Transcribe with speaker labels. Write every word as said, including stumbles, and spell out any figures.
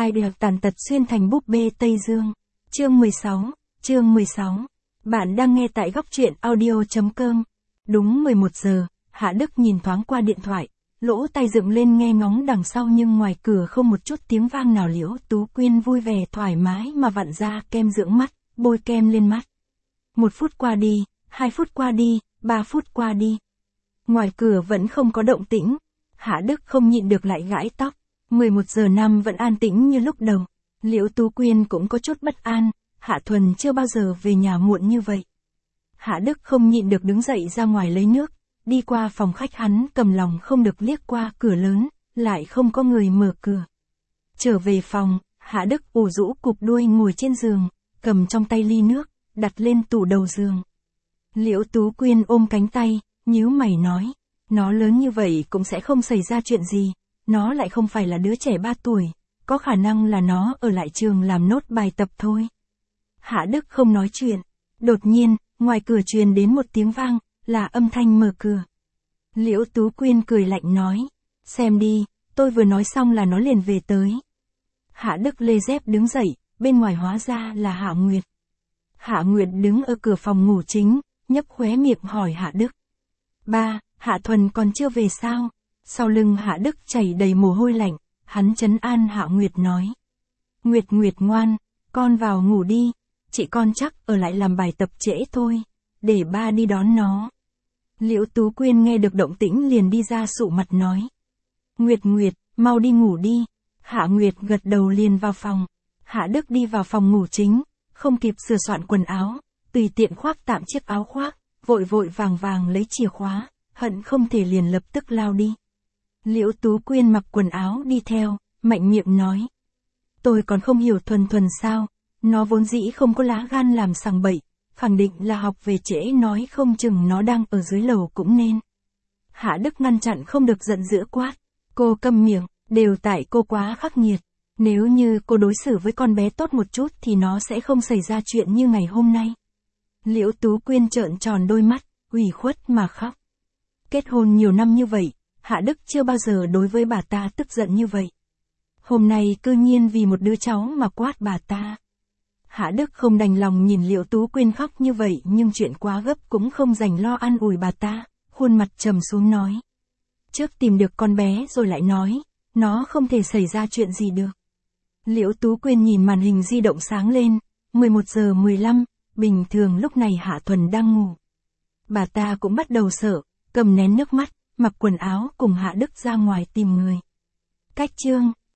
Speaker 1: Ai được tàn tật xuyên thành búp bê Tây Dương. Chương mười sáu, chương mười sáu. Bạn đang nghe tại góc truyện audio.com. Đúng mười một giờ, Hạ Đức nhìn thoáng qua điện thoại, lỗ tai dựng lên nghe ngóng đằng sau nhưng ngoài cửa không một chút tiếng vang nào. Liễu Tú Quyên vui vẻ thoải mái mà vặn ra kem dưỡng mắt, bôi kem lên mắt. Một phút qua đi, hai phút qua đi, ba phút qua đi. Ngoài cửa vẫn không có động tĩnh. Hạ Đức không nhịn được lại gãi tóc. mười một giờ năm vẫn an tĩnh như lúc đầu. Liễu Tú Quyên cũng có chút bất an, Hạ Thuần chưa bao giờ về nhà muộn như vậy. Hạ Đức không nhịn được đứng dậy ra ngoài lấy nước, đi qua phòng khách hắn cầm lòng không được liếc qua cửa lớn, lại không có người mở cửa. Trở về phòng, Hạ Đức ủ rũ cụp đuôi ngồi trên giường, cầm trong tay ly nước, đặt lên tủ đầu giường. Liễu Tú Quyên ôm cánh tay, nhíu mày nói, nó lớn như vậy cũng sẽ không xảy ra chuyện gì, nó lại không phải là đứa trẻ ba tuổi, có khả năng là nó ở lại trường làm nốt bài tập thôi. Hạ Đức không nói chuyện, đột nhiên, ngoài cửa truyền đến một tiếng vang, là âm thanh mở cửa. Liễu Tú Quyên cười lạnh nói, xem đi, tôi vừa nói xong là nó liền về tới. Hạ Đức lê dép đứng dậy, bên ngoài hóa ra là Hạ Nguyệt. Hạ Nguyệt đứng ở cửa phòng ngủ chính, nhấp khóe miệng hỏi Hạ Đức. Ba, Hạ Thuần còn chưa về sao? Sau lưng Hạ Đức chảy đầy mồ hôi lạnh, hắn trấn an Hạ Nguyệt nói. Nguyệt Nguyệt ngoan, con vào ngủ đi, chị con chắc ở lại làm bài tập trễ thôi, để ba đi đón nó. Liễu Tú Quyên nghe được động tĩnh liền đi ra sụ mặt nói. Nguyệt Nguyệt, mau đi ngủ đi. Hạ Nguyệt gật đầu liền vào phòng. Hạ Đức đi vào phòng ngủ chính, không kịp sửa soạn quần áo, tùy tiện khoác tạm chiếc áo khoác, vội vội vàng vàng lấy chìa khóa, hận không thể liền lập tức lao đi. Liễu Tú Quyên mặc quần áo đi theo, mạnh miệng nói. Tôi còn không hiểu Thuần Thuần sao, nó vốn dĩ không có lá gan làm sằng bậy, khẳng định là học về trễ, nói không chừng nó đang ở dưới lầu cũng nên. Hạ Đức ngăn chặn không được giận dữ quát. Cô câm miệng, đều tại cô quá khắc nghiệt. Nếu như cô đối xử với con bé tốt một chút thì nó sẽ không xảy ra chuyện như ngày hôm nay. Liễu Tú Quyên trợn tròn đôi mắt, ủy khuất mà khóc. Kết hôn nhiều năm như vậy, Hạ Đức chưa bao giờ đối với bà ta tức giận như vậy. Hôm nay cư nhiên vì một đứa cháu mà quát bà ta. Hạ Đức không đành lòng nhìn Liễu Tú Quyên khóc như vậy nhưng chuyện quá gấp cũng không dành lo an ủi bà ta, khuôn mặt trầm xuống nói. Trước tìm được con bé rồi lại nói, nó không thể xảy ra chuyện gì được. Liễu Tú Quyên nhìn màn hình di động sáng lên, mười một giờ mười lăm, bình thường lúc này Hạ Thuần đang ngủ. Bà ta cũng bắt đầu sợ, cầm nén nước mắt, mặc quần áo cùng Hạ Đức ra ngoài tìm người. Cách chương